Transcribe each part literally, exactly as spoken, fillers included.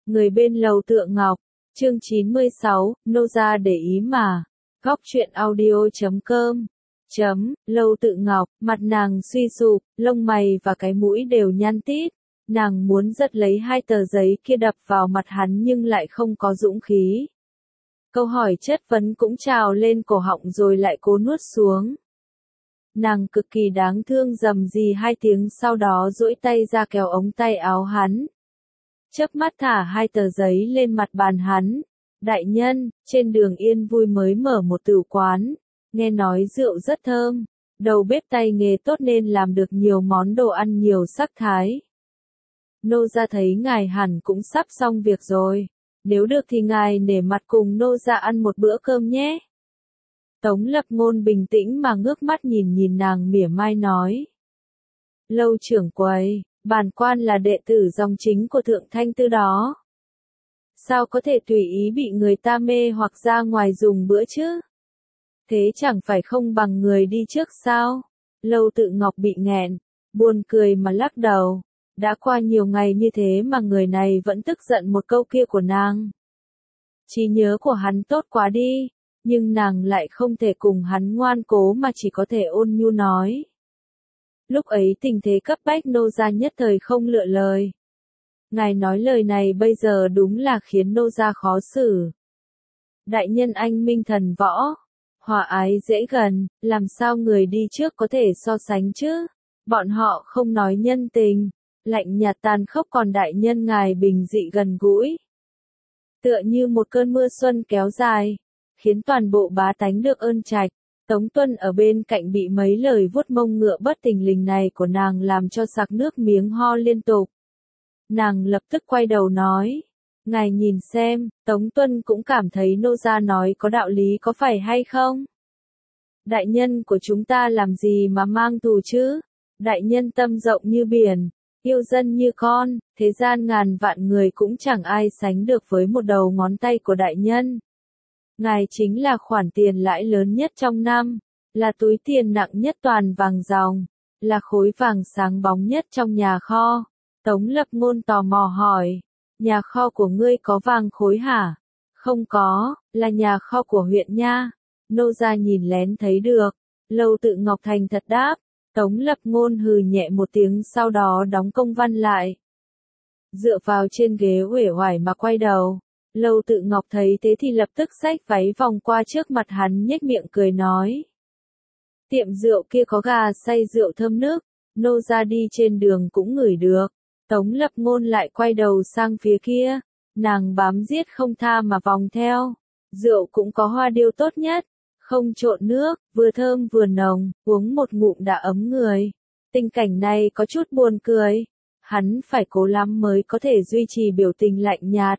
Người bên lầu Tựa Ngọc, chương chín mươi sáu, nô gia để ý mà. Góc truyện audio chấm com. Chấm, Lầu Tự Ngọc, mặt nàng suy sụp, lông mày và cái mũi đều nhăn tít. Nàng muốn giật lấy hai tờ giấy kia đập vào mặt hắn nhưng lại không có dũng khí. Câu hỏi chất vấn cũng trào lên cổ họng rồi lại cố nuốt xuống. Nàng cực kỳ đáng thương rầm rì hai tiếng sau đó duỗi tay ra kéo ống tay áo hắn. Chớp mắt thả hai tờ giấy lên mặt bàn hắn. Đại nhân, trên đường Yên Vui mới mở một tử quán. Nghe nói rượu rất thơm. Đầu bếp tay nghề tốt nên làm được nhiều món đồ ăn nhiều sắc thái. Nô gia thấy ngài hẳn cũng sắp xong việc rồi. Nếu được thì ngài nể mặt cùng nô gia ăn một bữa cơm nhé. Tống Lập Ngôn bình tĩnh mà ngước mắt nhìn nhìn nàng mỉa mai nói. Lâu trưởng quầy, bản quan là đệ tử dòng chính của Thượng Thanh Tư đó. Sao có thể tùy ý bị người ta mê hoặc ra ngoài dùng bữa chứ? Thế chẳng phải không bằng người đi trước sao? Lâu Tự Ngọc bị nghẹn, buồn cười mà lắc đầu. Đã qua nhiều ngày như thế mà người này vẫn tức giận một câu kia của nàng. Trí nhớ của hắn tốt quá đi, nhưng nàng lại không thể cùng hắn ngoan cố mà chỉ có thể ôn nhu nói. Lúc ấy tình thế cấp bách nô gia nhất thời không lựa lời. Ngài nói lời này bây giờ đúng là khiến nô gia khó xử. Đại nhân anh minh thần võ, hòa ái dễ gần, làm sao người đi trước có thể so sánh chứ? Bọn họ không nói nhân tình, lạnh nhạt tàn khốc còn đại nhân ngài bình dị gần gũi. Tựa như một cơn mưa xuân kéo dài, khiến toàn bộ bá tánh được ơn trạch. Tống Tuân ở bên cạnh bị mấy lời vuốt mông ngựa bất tình lình này của nàng làm cho sặc nước miếng ho liên tục. Nàng lập tức quay đầu nói, ngài nhìn xem, Tống Tuân cũng cảm thấy nô gia nói có đạo lý có phải hay không? Đại nhân của chúng ta làm gì mà mang tù chứ? Đại nhân tâm rộng như biển, yêu dân như con, thế gian ngàn vạn người cũng chẳng ai sánh được với một đầu ngón tay của đại nhân. Ngài chính là khoản tiền lãi lớn nhất trong năm, là túi tiền nặng nhất toàn vàng ròng, là khối vàng sáng bóng nhất trong nhà kho. Tống Lập Ngôn tò mò hỏi, nhà kho của ngươi có vàng khối hả? Không có, là nhà kho của huyện nha. Nô gia nhìn lén thấy được. Lâu Tự Ngọc thành thật đáp. Tống Lập Ngôn hừ nhẹ một tiếng sau đó đóng công văn lại. Dựa vào trên ghế uể oải mà quay đầu. Lâu Tự Ngọc thấy thế thì lập tức xách váy vòng qua trước mặt hắn nhếch miệng cười nói. Tiệm rượu kia có gà xay rượu thơm nước, nô gia đi trên đường cũng ngửi được. Tống Lập Ngôn lại quay đầu sang phía kia, nàng bám giết không tha mà vòng theo. Rượu cũng có hoa điêu tốt nhất, không trộn nước, vừa thơm vừa nồng, uống một ngụm đã ấm người. Tình cảnh này có chút buồn cười, hắn phải cố lắm mới có thể duy trì biểu tình lạnh nhạt.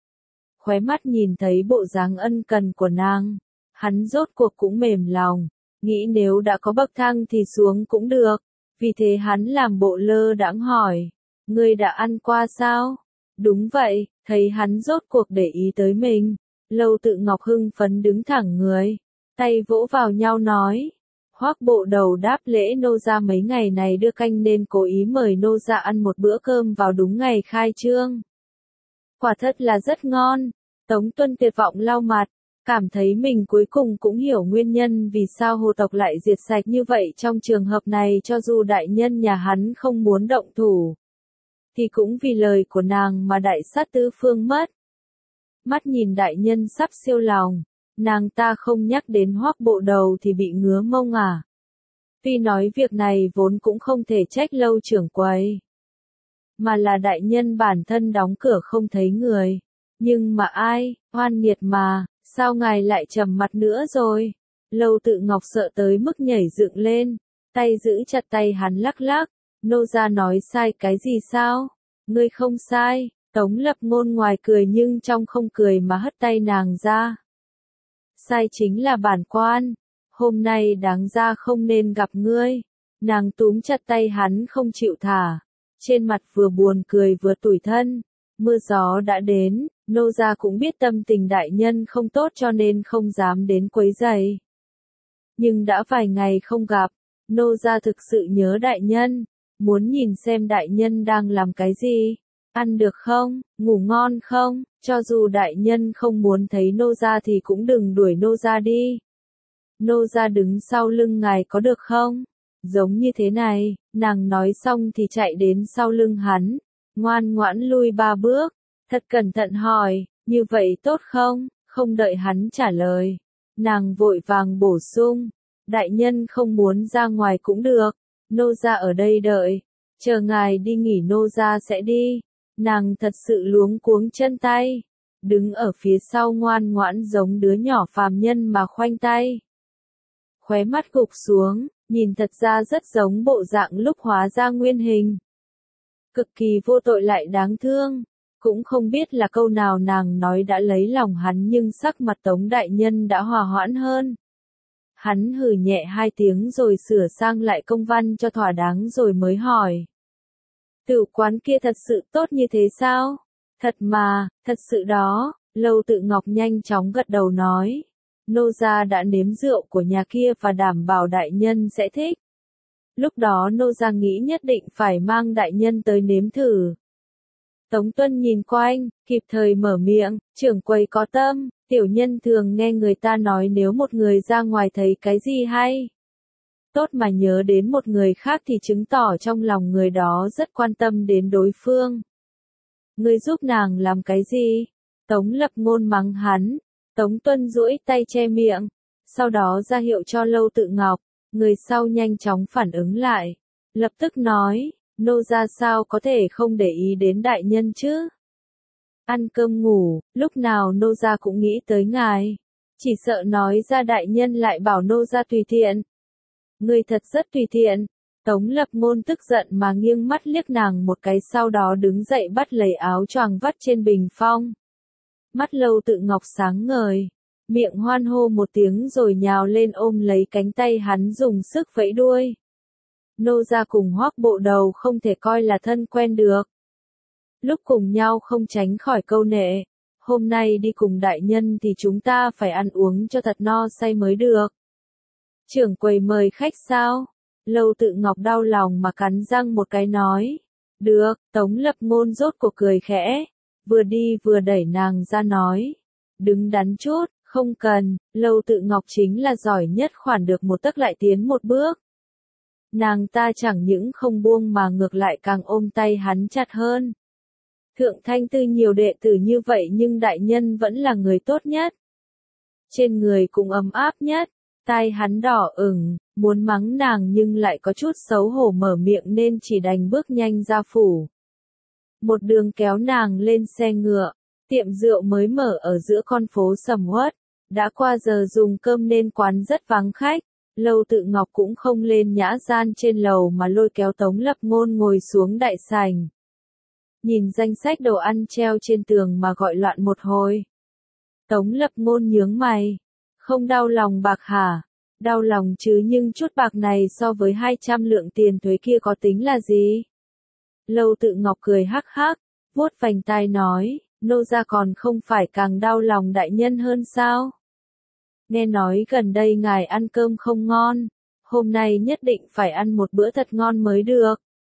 Khóe mắt nhìn thấy bộ dáng ân cần của nàng, hắn rốt cuộc cũng mềm lòng, nghĩ nếu đã có bậc thang thì xuống cũng được, vì thế hắn làm bộ lơ đãng hỏi, ngươi đã ăn qua sao? Đúng vậy, thấy hắn rốt cuộc để ý tới mình, Lâu Tự Ngọc hưng phấn đứng thẳng người, tay vỗ vào nhau nói, Hoắc bộ đầu đáp lễ nô gia mấy ngày này đưa canh nên cố ý mời nô gia ăn một bữa cơm vào đúng ngày khai trương. Quả thật là rất ngon. Tống Tuân tuyệt vọng lau mặt, cảm thấy mình cuối cùng cũng hiểu nguyên nhân vì sao hồ tộc lại diệt sạch như vậy trong trường hợp này cho dù đại nhân nhà hắn không muốn động thủ. Thì cũng vì lời của nàng mà đại sát tứ phương mất. Mắt nhìn đại nhân sắp siêu lòng, nàng ta không nhắc đến Hoắc bộ đầu thì bị ngứa mông à. Tuy nói việc này vốn cũng không thể trách Lâu trưởng quầy. Mà là đại nhân bản thân đóng cửa không thấy người. Nhưng mà ai, oan nghiệt mà, sao ngài lại trầm mặt nữa rồi? Lâu Tự Ngọc sợ tới mức nhảy dựng lên, tay giữ chặt tay hắn lắc lắc, nô gia nói sai cái gì sao? Ngươi không sai, Tống Lập Ngôn ngoài cười nhưng trong không cười mà hất tay nàng ra. Sai chính là bản quan, hôm nay đáng ra không nên gặp ngươi. Nàng túm chặt tay hắn không chịu thả, trên mặt vừa buồn cười vừa tủi thân. Mưa gió đã đến, nô gia cũng biết tâm tình đại nhân không tốt cho nên không dám đến quấy rầy. Nhưng đã vài ngày không gặp, nô gia thực sự nhớ đại nhân, muốn nhìn xem đại nhân đang làm cái gì. Ăn được không? Ngủ ngon không? Cho dù đại nhân không muốn thấy nô gia thì cũng đừng đuổi nô gia đi. Nô gia đứng sau lưng ngài có được không? Giống như thế này, nàng nói xong thì chạy đến sau lưng hắn, ngoan ngoãn lui ba bước, thật cẩn thận hỏi, như vậy tốt không? Không đợi hắn trả lời, nàng vội vàng bổ sung, đại nhân không muốn ra ngoài cũng được, nô gia ở đây đợi, chờ ngài đi nghỉ nô gia sẽ đi. Nàng thật sự luống cuống chân tay, đứng ở phía sau ngoan ngoãn giống đứa nhỏ phàm nhân mà khoanh tay. Khóe mắt gục xuống, nhìn thật ra rất giống bộ dạng lúc hóa ra nguyên hình. Cực kỳ vô tội lại đáng thương, cũng không biết là câu nào nàng nói đã lấy lòng hắn nhưng sắc mặt Tống đại nhân đã hòa hoãn hơn. Hắn hừ nhẹ hai tiếng rồi sửa sang lại công văn cho thỏa đáng rồi mới hỏi. Tử quán kia thật sự tốt như thế sao? Thật mà, thật sự đó, Lâu Tự Ngọc nhanh chóng gật đầu nói. Nô gia đã nếm rượu của nhà kia và đảm bảo đại nhân sẽ thích. Lúc đó nô gia nghĩ nhất định phải mang đại nhân tới nếm thử. Tống Tuân nhìn quanh, kịp thời mở miệng, trưởng quầy có tâm, tiểu nhân thường nghe người ta nói nếu một người ra ngoài thấy cái gì hay tốt mà nhớ đến một người khác thì chứng tỏ trong lòng người đó rất quan tâm đến đối phương. Ngươi giúp nàng làm cái gì? Tống Lập Ngôn mắng hắn. Tống Tuân duỗi tay che miệng, sau đó ra hiệu cho Lâu Tự Ngọc, người sau nhanh chóng phản ứng lại, lập tức nói, nô gia sao có thể không để ý đến đại nhân chứ? Ăn cơm ngủ, lúc nào nô gia cũng nghĩ tới ngài, chỉ sợ nói ra đại nhân lại bảo nô gia tùy tiện. Ngươi thật rất tùy tiện. Tống Lập Ngôn tức giận mà nghiêng mắt liếc nàng một cái sau đó đứng dậy bắt lấy áo choàng vắt trên bình phong. Mắt Lâu Tự Ngọc sáng ngời, miệng hoan hô một tiếng rồi nhào lên ôm lấy cánh tay hắn dùng sức vẫy đuôi. Nô gia cùng Hoắc Bộ Đầu không thể coi là thân quen được. Lúc cùng nhau không tránh khỏi câu nệ, hôm nay đi cùng đại nhân thì chúng ta phải ăn uống cho thật no say mới được. Trưởng quầy mời khách sao? Lâu Tự Ngọc đau lòng mà cắn răng một cái nói. Được, Tống Lập Ngôn rốt cuộc cười khẽ, vừa đi vừa đẩy nàng ra nói. Đứng đắn chút, không cần, Lâu Tự Ngọc chính là giỏi nhất khoản được một tấc lại tiến một bước. Nàng ta chẳng những không buông mà ngược lại càng ôm tay hắn chặt hơn. Thượng Thanh Tư nhiều đệ tử như vậy nhưng đại nhân vẫn là người tốt nhất. Trên người cũng ấm áp nhất. Tai hắn đỏ ửng, muốn mắng nàng nhưng lại có chút xấu hổ mở miệng nên chỉ đành bước nhanh ra phủ. Một đường kéo nàng lên xe ngựa, tiệm rượu mới mở ở giữa con phố sầm uất, đã qua giờ dùng cơm nên quán rất vắng khách, Lâu Tự Ngọc cũng không lên nhã gian trên lầu mà lôi kéo Tống Lập Ngôn ngồi xuống đại sảnh. Nhìn danh sách đồ ăn treo trên tường mà gọi loạn một hồi. Tống Lập Ngôn nhướng mày. Không đau lòng bạc hả? Đau lòng chứ nhưng chút bạc này so với hai trăm lượng tiền thuế kia có tính là gì? Lâu Tự Ngọc cười hắc hắc, vuốt vành tai nói, nô gia còn không phải càng đau lòng đại nhân hơn sao? Nghe nói gần đây ngài ăn cơm không ngon, hôm nay nhất định phải ăn một bữa thật ngon mới được.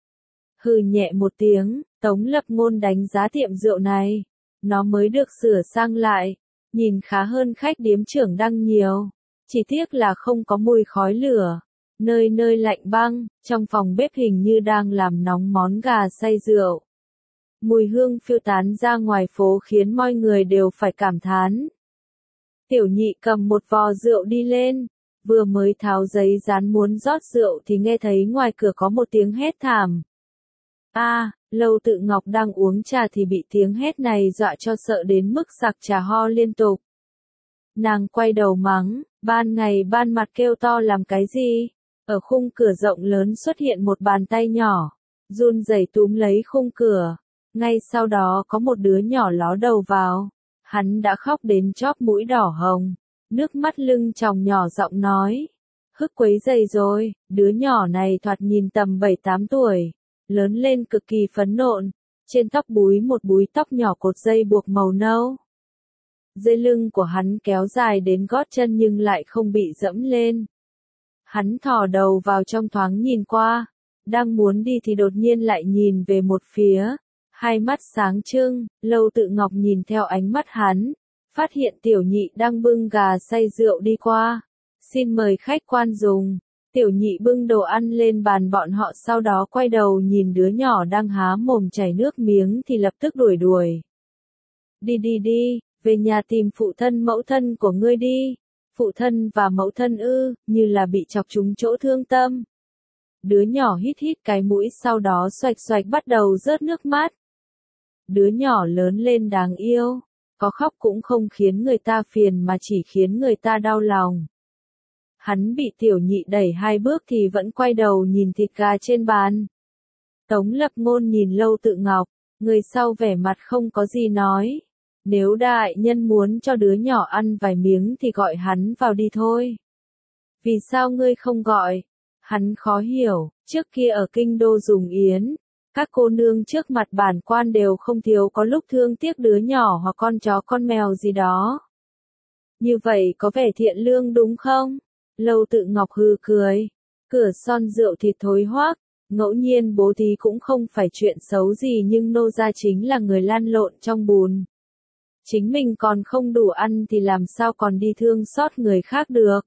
Hừ nhẹ một tiếng, Tống Lập Ngôn đánh giá tiệm rượu này, nó mới được sửa sang lại. Nhìn khá hơn khách điếm trưởng Đăng nhiều, chỉ tiếc là không có mùi khói lửa, nơi nơi lạnh băng, trong phòng bếp hình như đang làm nóng món gà xay rượu. Mùi hương phiêu tán ra ngoài phố khiến mọi người đều phải cảm thán. Tiểu nhị cầm một vò rượu đi lên, vừa mới tháo giấy dán muốn rót rượu thì nghe thấy ngoài cửa có một tiếng hét thảm. A, à, Lâu Tự Ngọc đang uống trà thì bị tiếng hét này dọa cho sợ đến mức sặc trà ho liên tục. Nàng quay đầu mắng, ban ngày ban mặt kêu to làm cái gì? Ở khung cửa rộng lớn xuất hiện một bàn tay nhỏ, run rẩy túm lấy khung cửa. Ngay sau đó có một đứa nhỏ ló đầu vào. Hắn đã khóc đến chóp mũi đỏ hồng, nước mắt lưng tròng nhỏ giọng nói. Hức quấy dày rồi, đứa nhỏ này thoạt nhìn tầm bảy tám tuổi. Lớn lên cực kỳ phấn nộn, trên tóc búi một búi tóc nhỏ cột dây buộc màu nâu. Dây lưng của hắn kéo dài đến gót chân nhưng lại không bị dẫm lên. Hắn thò đầu vào trong thoáng nhìn qua, đang muốn đi thì đột nhiên lại nhìn về một phía, Hai mắt sáng trưng, Lâu Tự Ngọc nhìn theo ánh mắt hắn, phát hiện tiểu nhị đang bưng gà xay rượu đi qua. Xin mời khách quan dùng. Tiểu nhị bưng đồ ăn lên bàn bọn họ, sau đó quay đầu nhìn đứa nhỏ đang há mồm chảy nước miếng thì lập tức đuổi đuổi. Đi đi đi, về nhà tìm phụ thân mẫu thân của ngươi đi. Phụ thân và mẫu thân ư, như là bị chọc trúng chỗ thương tâm. Đứa nhỏ hít hít cái mũi, sau đó xoạch xoạch bắt đầu rớt nước mắt. Đứa nhỏ lớn lên đáng yêu, có khóc cũng không khiến người ta phiền mà chỉ khiến người ta đau lòng. Hắn bị tiểu nhị đẩy hai bước thì vẫn quay đầu nhìn thịt gà trên bàn. Tống Lập Ngôn nhìn Lâu Tự Ngọc, người sau vẻ mặt không có gì nói. Nếu đại nhân muốn cho đứa nhỏ ăn vài miếng thì gọi hắn vào đi thôi. Vì sao ngươi không gọi? Hắn khó hiểu, trước kia ở kinh đô dùng yến, các cô nương trước mặt bản quan đều không thiếu có lúc thương tiếc đứa nhỏ hoặc con chó con mèo gì đó. Như vậy có vẻ thiện lương đúng không? Lâu Tự Ngọc hừ cười, cửa son rượu thịt thối hoác, ngẫu nhiên bố thí cũng không phải chuyện xấu gì, nhưng nô gia chính là người lăn lộn trong bùn. Chính mình còn không đủ ăn thì làm sao còn đi thương xót người khác được.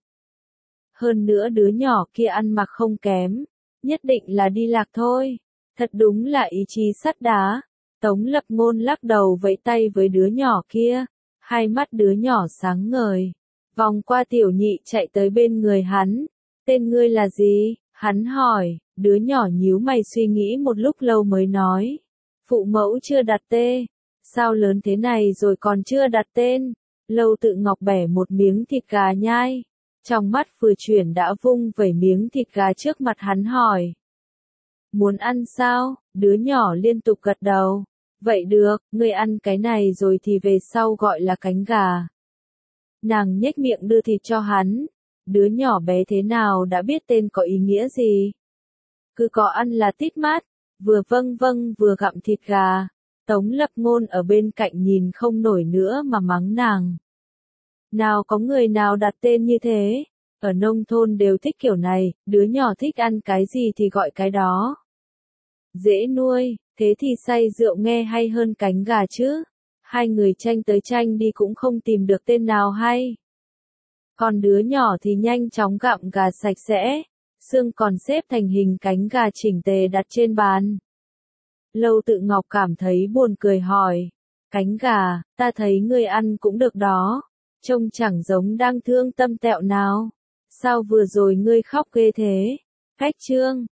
Hơn nữa đứa nhỏ kia ăn mặc không kém, nhất định là đi lạc thôi. Thật đúng là ý chí sắt đá. Tống Lập Ngôn lắc đầu vẫy tay với đứa nhỏ kia, hai mắt đứa nhỏ sáng ngời. Vòng qua tiểu nhị chạy tới bên người hắn. Tên ngươi là gì? Hắn hỏi, đứa nhỏ nhíu mày suy nghĩ một lúc lâu mới nói. Phụ mẫu chưa đặt tên. Sao lớn thế này rồi còn chưa đặt tên? Lâu Tự Ngọc bẻ một miếng thịt gà nhai. Trong mắt vừa chuyển đã vung vẩy miếng thịt gà trước mặt hắn hỏi. Muốn ăn sao? Đứa nhỏ liên tục gật đầu. Vậy được, ngươi ăn cái này rồi thì về sau gọi là cánh gà. Nàng nhếch miệng đưa thịt cho hắn. Đứa nhỏ bé thế nào đã biết tên có ý nghĩa gì? Cứ có ăn là tít mát, vừa vâng vâng vừa gặm thịt gà. Tống Lập Ngôn ở bên cạnh nhìn không nổi nữa mà mắng nàng. Nào có người nào đặt tên như thế? Ở nông thôn đều thích kiểu này, đứa nhỏ thích ăn cái gì thì gọi cái đó. Dễ nuôi, thế thì xay rượu nghe hay hơn cánh gà chứ. Hai người tranh tới tranh đi cũng không tìm được tên nào hay. Còn đứa nhỏ thì nhanh chóng gặm gà sạch sẽ, xương còn xếp thành hình cánh gà chỉnh tề đặt trên bàn. Lâu Tự Ngọc cảm thấy buồn cười hỏi, cánh gà, ta thấy ngươi ăn cũng được đó, trông chẳng giống đang thương tâm tẹo nào. Sao vừa rồi ngươi khóc ghê thế? Cách trương,